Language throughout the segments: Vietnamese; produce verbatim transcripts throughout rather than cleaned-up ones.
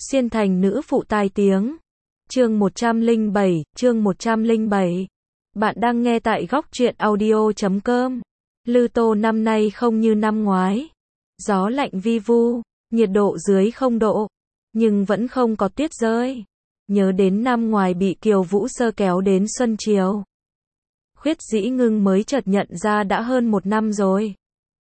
Xuyên thành nữ phụ tai tiếng. Chương một trăm lẻ bảy, chương một trăm lẻ bảy. Bạn đang nghe tại góc truyện audio chấm com. Lư Tô năm nay không như năm ngoái. Gió lạnh vi vu, nhiệt độ dưới không độ, nhưng vẫn không có tuyết rơi. Nhớ đến năm ngoài bị Kiều Vũ Sơ kéo đến Xuân Chiều. Khuyết Dĩ Ngưng mới chợt nhận ra đã hơn một năm rồi.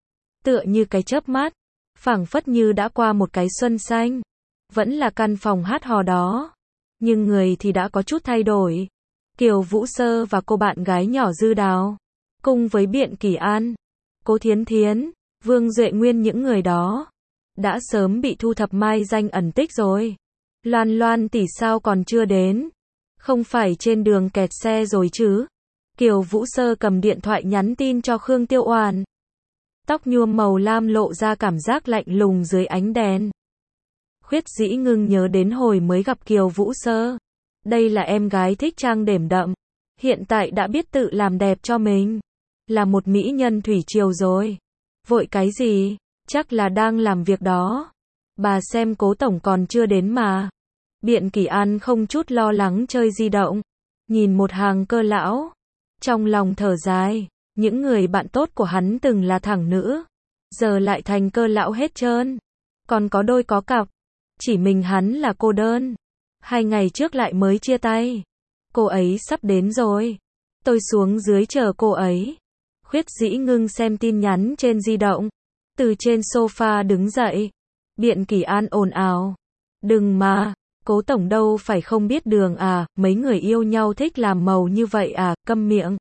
Tựa như cái chớp mắt, phảng phất như đã qua một cái xuân xanh. Vẫn là căn phòng hát hò đó, nhưng người thì đã có chút thay đổi. Kiều Vũ Sơ và cô bạn gái nhỏ Dư Đào, cùng với Biện Kỳ An, Cố Thiến Thiến, Vương Duệ Nguyên, những người đó đã sớm bị thu thập mai danh ẩn tích rồi. Loan Loan tỷ sao còn chưa đến? Không phải trên đường kẹt xe rồi chứ? Kiều Vũ Sơ cầm điện thoại nhắn tin cho Khương Tiêu Oản. Tóc nhuộm màu lam lộ ra cảm giác lạnh lùng dưới ánh đèn. Khuyết Dĩ Ngưng nhớ đến hồi mới gặp Kiều Vũ Sơ. Đây là em gái thích trang điểm đậm, hiện tại đã biết tự làm đẹp cho mình. Là một mỹ nhân thủy triều rồi. Vội cái gì? Chắc là đang làm việc đó. Bà xem Cố tổng còn chưa đến mà. Biện Kỳ An không chút lo lắng chơi di động, nhìn một hàng cơ lão, trong lòng thở dài. Những người bạn tốt của hắn từng là thẳng nữ, giờ lại thành cơ lão hết trơn. Còn có đôi có cặp, chỉ mình hắn là cô đơn. Hai ngày trước lại mới chia tay. Cô ấy sắp đến rồi. Tôi xuống dưới chờ cô ấy. Khuyết Dĩ Ngưng xem tin nhắn trên di động, từ trên sofa đứng dậy. Biện Kỳ An ồn ào. Đừng mà, Cố tổng đâu phải không biết đường à, mấy người yêu nhau thích làm màu như vậy à, câm miệng.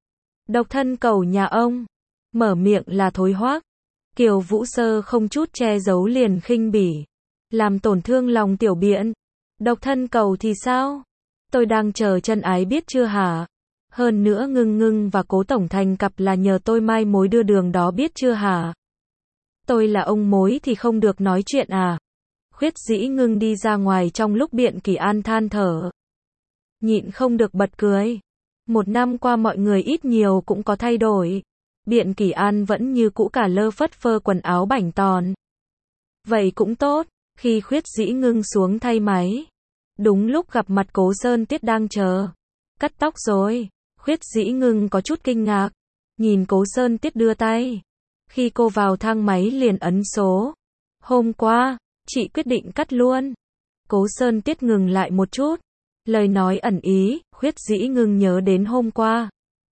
Độc thân cầu nhà ông. Mở miệng là thối hoác. Kiều Vũ Sơ không chút che giấu liền khinh bỉ. Làm tổn thương lòng tiểu Biện. Độc thân cầu thì sao? Tôi đang chờ chân ái biết chưa hả? Hơn nữa Ngưng Ngưng và Cố tổng thành cặp là nhờ tôi mai mối đưa đường đó biết chưa hả? Tôi là ông mối thì không được nói chuyện à? Khuyết Dĩ Ngưng đi ra ngoài trong lúc Biện Kỳ An than thở. Nhịn không được bật cười. Một năm qua mọi người ít nhiều cũng có thay đổi. Biện Kỳ An vẫn như cũ cả lơ phất phơ quần áo bảnh tòn. Vậy cũng tốt. Khi Khuyết Dĩ Ngưng xuống thay máy, đúng lúc gặp mặt Cố Sơn Tiết đang chờ. Cắt tóc rồi. Khuyết Dĩ Ngưng có chút kinh ngạc, nhìn Cố Sơn Tiết đưa tay. Khi cô vào thang máy liền ấn số. Hôm qua, chị quyết định cắt luôn. Cố Sơn Tiết ngừng lại một chút. Lời nói ẩn ý, Khuyết Dĩ Ngưng nhớ đến hôm qua.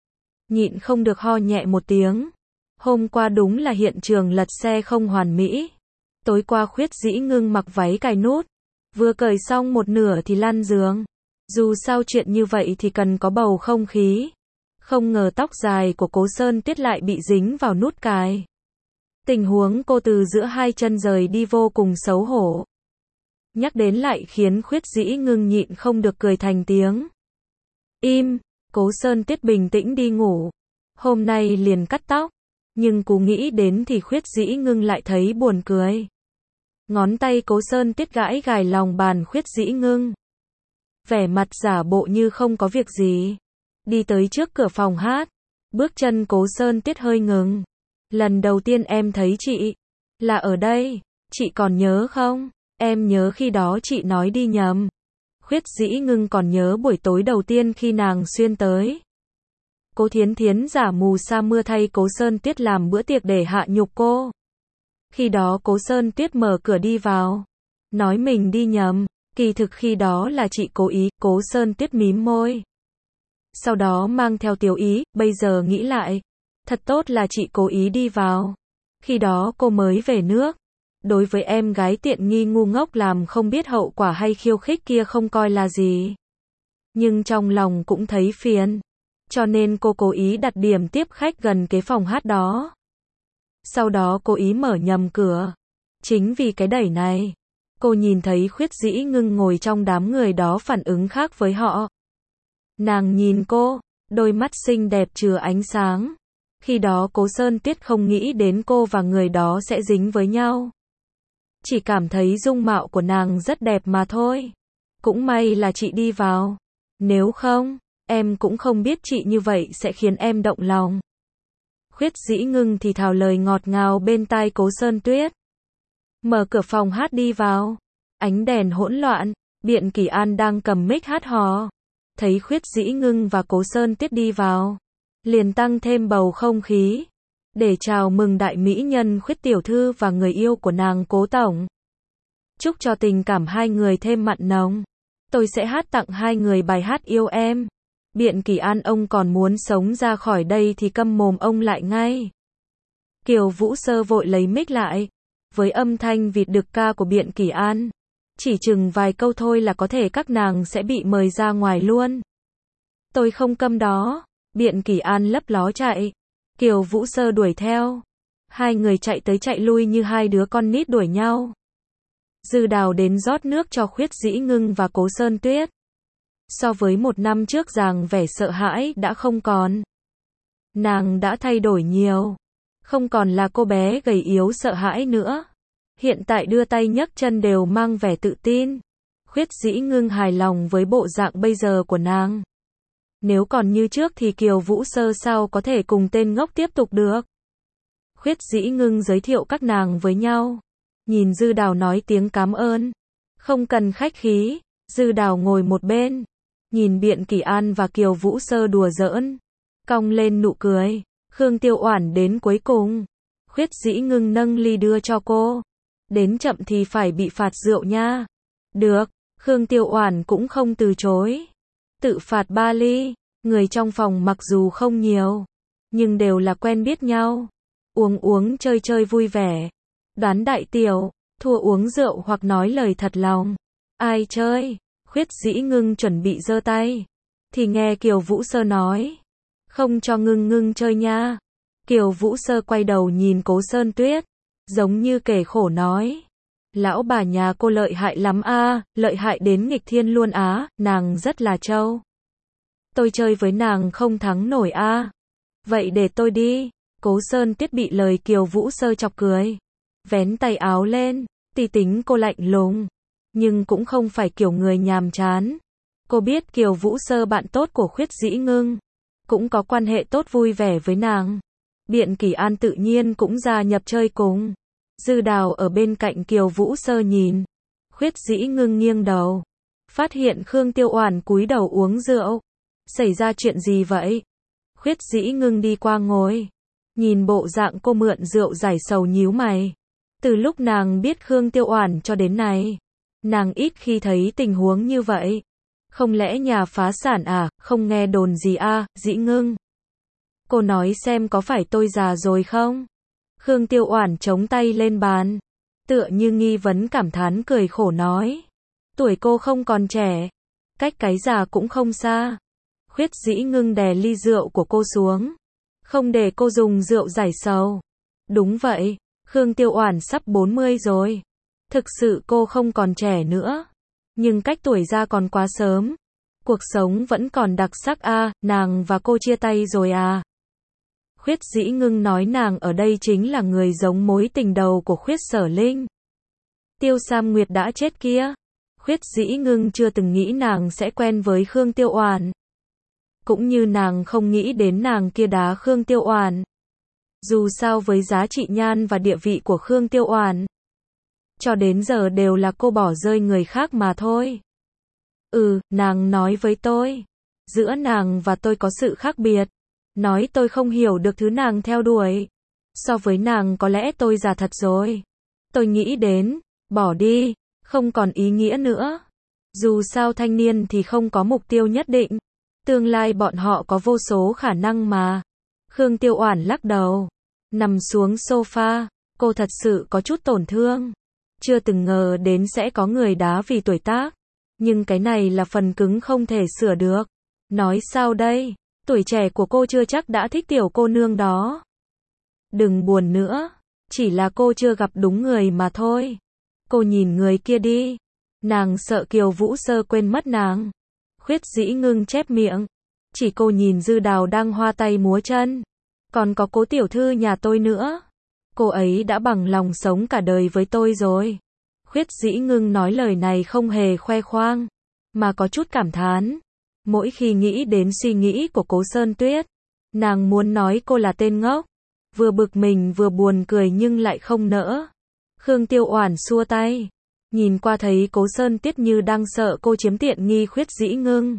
Nhịn không được ho nhẹ một tiếng. Hôm qua đúng là hiện trường lật xe không hoàn mỹ. Tối qua Khuyết Dĩ Ngưng mặc váy cài nút, vừa cởi xong một nửa thì lăn giường. Dù sao chuyện như vậy thì cần có bầu không khí. Không ngờ tóc dài của Cố Sơn Tiết lại bị dính vào nút cài. Tình huống cô từ giữa hai chân rời đi vô cùng xấu hổ. Nhắc đến lại khiến Khuyết Dĩ Ngưng nhịn không được cười thành tiếng. Im, Cố Sơn Tiết bình tĩnh đi ngủ. Hôm nay liền cắt tóc. Nhưng cú nghĩ đến thì Khuyết Dĩ Ngưng lại thấy buồn cười. Ngón tay Cố Sơn Tiết gãi gài lòng bàn Khuyết Dĩ Ngưng. Vẻ mặt giả bộ như không có việc gì. Đi tới trước cửa phòng hát. Bước chân Cố Sơn Tiết hơi ngừng. Lần đầu tiên em thấy chị là ở đây. Chị còn nhớ không? Em nhớ khi đó chị nói đi nhầm. Khuyết Dĩ Ngưng còn nhớ buổi tối đầu tiên khi nàng xuyên tới. Cố Thiến Thiến giả mù sa mưa thay Cố Sơn Tiết làm bữa tiệc để hạ nhục cô. Khi đó Cố Sơn Tiết mở cửa đi vào, nói mình đi nhầm. Kỳ thực khi đó là chị cố ý. Cố Sơn Tiết mím môi, sau đó mang theo tiểu ý. Bây giờ nghĩ lại, thật tốt là chị cố ý đi vào. Khi đó cô mới về nước. Đối với em gái tiện nghi ngu ngốc làm không biết hậu quả hay khiêu khích kia không coi là gì. Nhưng trong lòng cũng thấy phiền. Cho nên cô cố ý đặt điểm tiếp khách gần cái phòng hát đó. Sau đó cố ý mở nhầm cửa. Chính vì cái đẩy này, cô nhìn thấy Khuyết Dĩ Ngưng ngồi trong đám người đó phản ứng khác với họ. Nàng nhìn cô, đôi mắt xinh đẹp chứa ánh sáng. Khi đó Cố Sơn Tiết không nghĩ đến cô và người đó sẽ dính với nhau. Chỉ cảm thấy dung mạo của nàng rất đẹp mà thôi. Cũng may là chị đi vào. Nếu không, em cũng không biết chị như vậy sẽ khiến em động lòng. Khuyết Dĩ Ngưng thì thào lời ngọt ngào bên tai Cố Sơn Tuyết. Mở cửa phòng hát đi vào. Ánh đèn hỗn loạn, Biện Kỳ An đang cầm mic hát hò. Thấy Khuyết Dĩ Ngưng và Cố Sơn Tuyết đi vào, liền tăng thêm bầu không khí. Để chào mừng đại mỹ nhân Khuyết tiểu thư và người yêu của nàng Cố tổng. Chúc cho tình cảm hai người thêm mặn nồng. Tôi sẽ hát tặng hai người bài hát yêu em. Biện Kỳ An ông còn muốn sống ra khỏi đây thì câm mồm ông lại ngay. Kiều Vũ Sơ vội lấy mic lại. Với âm thanh vịt đực ca của Biện Kỳ An, chỉ chừng vài câu thôi là có thể các nàng sẽ bị mời ra ngoài luôn. Tôi không câm đó. Biện Kỳ An lấp ló chạy. Kiều Vũ Sơ đuổi theo. Hai người chạy tới chạy lui như hai đứa con nít đuổi nhau. Dư Đào đến rót nước cho Khuyết Dĩ Ngưng và Cố Sơn Tuyết. So với một năm trước rằng vẻ sợ hãi đã không còn. Nàng đã thay đổi nhiều. Không còn là cô bé gầy yếu sợ hãi nữa. Hiện tại đưa tay nhấc chân đều mang vẻ tự tin. Khuyết Dĩ Ngưng hài lòng với bộ dạng bây giờ của nàng. Nếu còn như trước thì Kiều Vũ Sơ sao có thể cùng tên ngốc tiếp tục được. Khuyết Dĩ Ngưng giới thiệu các nàng với nhau. Nhìn Dư Đào nói tiếng cảm ơn. Không cần khách khí. Dư Đào ngồi một bên. Nhìn Biện Kỳ An và Kiều Vũ Sơ đùa giỡn. Cong lên nụ cười. Khương Tiêu Oản đến cuối cùng. Khuyết Dĩ Ngưng nâng ly đưa cho cô. Đến chậm thì phải bị phạt rượu nha. Được. Khương Tiêu Oản cũng không từ chối. Tự phạt ba ly. Người trong phòng mặc dù không nhiều, nhưng đều là quen biết nhau. Uống uống chơi chơi vui vẻ. Đoán đại tiểu, thua uống rượu hoặc nói lời thật lòng. Ai chơi? Khuyết Dĩ Ngưng chuẩn bị giơ tay. Thì nghe Kiều Vũ Sơ nói. Không cho Ngưng Ngưng chơi nha. Kiều Vũ Sơ quay đầu nhìn Cố Sơn Tuyết. Giống như kể khổ nói. Lão bà nhà cô lợi hại lắm a, lợi hại đến nghịch thiên luôn á, nàng rất là trâu. Tôi chơi với nàng không thắng nổi a. Vậy để tôi đi. Cố Sơn Tuyết bị lời Kiều Vũ Sơ chọc cười. Vén tay áo lên, tì tính cô lạnh lùng. Nhưng cũng không phải kiểu người nhàm chán. Cô biết Kiều Vũ Sơ bạn tốt của Khuyết Dĩ Ngưng. Cũng có quan hệ tốt vui vẻ với nàng. Biện Kỳ An tự nhiên cũng gia nhập chơi cùng. Dư Đào ở bên cạnh Kiều Vũ Sơ nhìn. Khuyết Dĩ Ngưng nghiêng đầu. Phát hiện Khương Tiêu Oản cúi đầu uống rượu. Xảy ra chuyện gì vậy? Khuyết Dĩ Ngưng đi qua ngồi. Nhìn bộ dạng cô mượn rượu giải sầu nhíu mày. Từ lúc nàng biết Khương Tiêu Oản cho đến nay, nàng ít khi thấy tình huống như vậy. Không lẽ nhà phá sản à, không nghe đồn gì à, Dĩ Ngưng. Cô nói xem có phải tôi già rồi không? Khương Tiêu Oản chống tay lên bàn. Tựa như nghi vấn cảm thán cười khổ nói. Tuổi cô không còn trẻ. Cách cái già cũng không xa. Khuyết Dĩ Ngưng đè ly rượu của cô xuống. Không để cô dùng rượu giải sầu. Đúng vậy, Khương Tiêu Oản sắp bốn mươi rồi. Thực sự cô không còn trẻ nữa. Nhưng cách tuổi ra còn quá sớm. Cuộc sống vẫn còn đặc sắc a, à, nàng và cô chia tay rồi à. Khuyết Dĩ Ngưng nói nàng ở đây chính là người giống mối tình đầu của Khuyết Sở Linh. Tiêu Sam Nguyệt đã chết kia. Khuyết Dĩ Ngưng chưa từng nghĩ nàng sẽ quen với Khương Tiêu Oản. Cũng như nàng không nghĩ đến nàng kia đá Khương Tiêu Oản. Dù sao với giá trị nhan và địa vị của Khương Tiêu Oản, cho đến giờ đều là cô bỏ rơi người khác mà thôi. Ừ, nàng nói với tôi. Giữa nàng và tôi có sự khác biệt. Nói tôi không hiểu được thứ nàng theo đuổi. So với nàng có lẽ tôi già thật rồi. Tôi nghĩ đến, bỏ đi, không còn ý nghĩa nữa. Dù sao thanh niên thì không có mục tiêu nhất định. Tương lai bọn họ có vô số khả năng mà. Khương Tiêu Oản lắc đầu. Nằm xuống sofa. Cô thật sự có chút tổn thương. Chưa từng ngờ đến sẽ có người đá vì tuổi tác. Nhưng cái này là phần cứng không thể sửa được. Nói sao đây? Tuổi trẻ của cô chưa chắc đã thích tiểu cô nương đó. Đừng buồn nữa. Chỉ là cô chưa gặp đúng người mà thôi. Cô nhìn người kia đi. Nàng sợ Kiều Vũ Sơ quên mất nàng. Khuyết Dĩ Ngưng chép miệng. Chỉ cô nhìn Dư Đào đang hoa tay múa chân. Còn có Cố tiểu thư nhà tôi nữa. Cô ấy đã bằng lòng sống cả đời với tôi rồi. Khuyết Dĩ Ngưng nói lời này không hề khoe khoang, mà có chút cảm thán. Mỗi khi nghĩ đến suy nghĩ của Cố Sơn Tuyết, nàng muốn nói cô là tên ngốc. Vừa bực mình vừa buồn cười nhưng lại không nỡ. Khương Tiêu Oản xua tay. Nhìn qua thấy Cố Sơn Tiết như đang sợ cô chiếm tiện nghi Khuyết Dĩ Ngưng.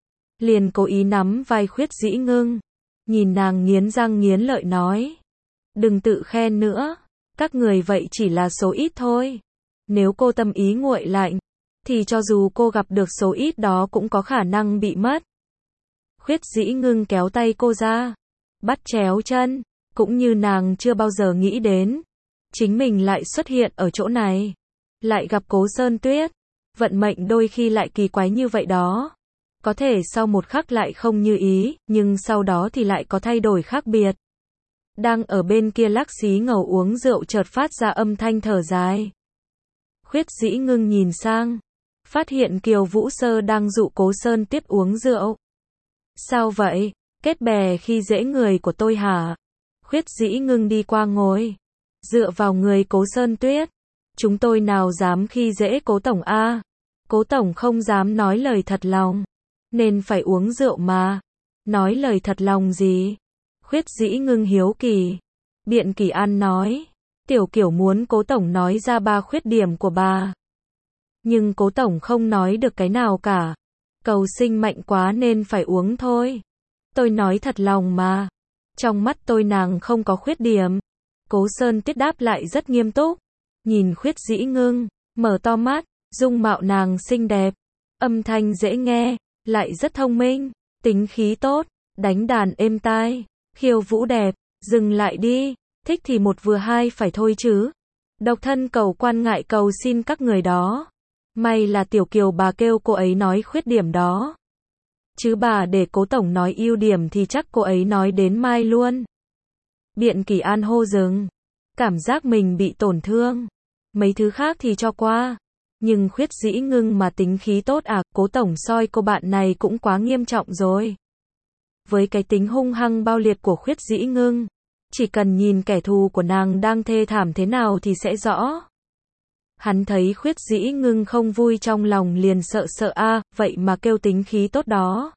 Liền cố ý nắm vai Khuyết Dĩ Ngưng. Nhìn nàng nghiến răng nghiến lợi nói. Đừng tự khen nữa. Các người vậy chỉ là số ít thôi. Nếu cô tâm ý nguội lạnh, thì cho dù cô gặp được số ít đó cũng có khả năng bị mất. Khuyết Dĩ Ngưng kéo tay cô ra. Bắt chéo chân. Cũng như nàng chưa bao giờ nghĩ đến. Chính mình lại xuất hiện ở chỗ này. Lại gặp Cố Sơn Tuyết. Vận mệnh đôi khi lại kỳ quái như vậy đó. Có thể sau một khắc lại không như ý, nhưng sau đó thì lại có thay đổi khác biệt. Đang ở bên kia Lắc Xí Ngầu uống rượu chợt phát ra âm thanh thở dài. Khuyết Dĩ Ngưng nhìn sang. Phát hiện Kiều Vũ Sơ đang dụ Cố Sơn Tuyết uống rượu. Sao vậy? Kết bè khi dễ người của tôi hả? Khuyết Dĩ Ngưng đi qua ngồi. Dựa vào người Cố Sơn Tuyết. Chúng tôi nào dám khi dễ Cố Tổng a? Cố Tổng không dám nói lời thật lòng. Nên phải uống rượu mà. Nói lời thật lòng gì? Khuyết Dĩ Ngưng hiếu kỳ. Biện Kỳ An nói. Tiểu Kiểu muốn Cố Tổng nói ra ba khuyết điểm của bà. Nhưng Cố Tổng không nói được cái nào cả. Cầu sinh mạnh quá nên phải uống thôi. Tôi nói thật lòng mà. Trong mắt tôi nàng không có khuyết điểm. Cố Sơn Tiết đáp lại rất nghiêm túc. Nhìn Khuyết Dĩ Ngưng, mở to mắt, dung mạo nàng xinh đẹp, âm thanh dễ nghe, lại rất thông minh, tính khí tốt, đánh đàn êm tai, khiêu vũ đẹp, dừng lại đi, thích thì một vừa hai phải thôi chứ. Độc thân cầu quan ngại cầu xin các người đó. May là Tiểu Kiều bà kêu cô ấy nói khuyết điểm đó. Chứ bà để Cố Tổng nói ưu điểm thì chắc cô ấy nói đến mai luôn. Biện Kỳ An hô dừng. Cảm giác mình bị tổn thương. Mấy thứ khác thì cho qua. Nhưng Khuyết Dĩ Ngưng mà tính khí tốt à, Cố Tổng soi cô bạn này cũng quá nghiêm trọng rồi. Với cái tính hung hăng bao liệt của Khuyết Dĩ Ngưng, chỉ cần nhìn kẻ thù của nàng đang thê thảm thế nào thì sẽ rõ. Hắn thấy Khuyết Dĩ Ngưng không vui trong lòng liền sợ sợ a, à, vậy mà kêu tính khí tốt đó.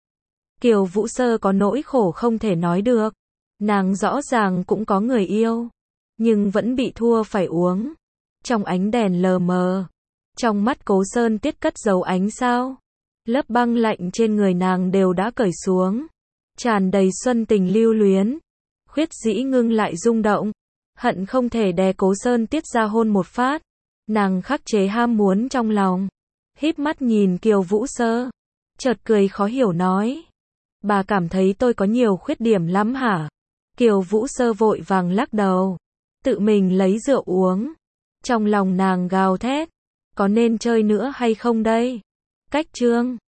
Kiều Vũ Sơ có nỗi khổ không thể nói được. Nàng rõ ràng cũng có người yêu, nhưng vẫn bị thua phải uống. Trong ánh đèn lờ mờ, trong mắt Cố Sơn Tiết cất giấu ánh sao. Lớp băng lạnh trên người nàng đều đã cởi xuống, tràn đầy xuân tình lưu luyến. Khuyết Dĩ Ngưng lại rung động, hận không thể đè Cố Sơn Tiết ra hôn một phát. Nàng khắc chế ham muốn trong lòng, híp mắt nhìn Kiều Vũ Sơ, chợt cười khó hiểu nói. Bà cảm thấy tôi có nhiều khuyết điểm lắm hả? Kiều Vũ Sơ vội vàng lắc đầu, tự mình lấy rượu uống. Trong lòng nàng gào thét, có nên chơi nữa hay không đây? Cách chương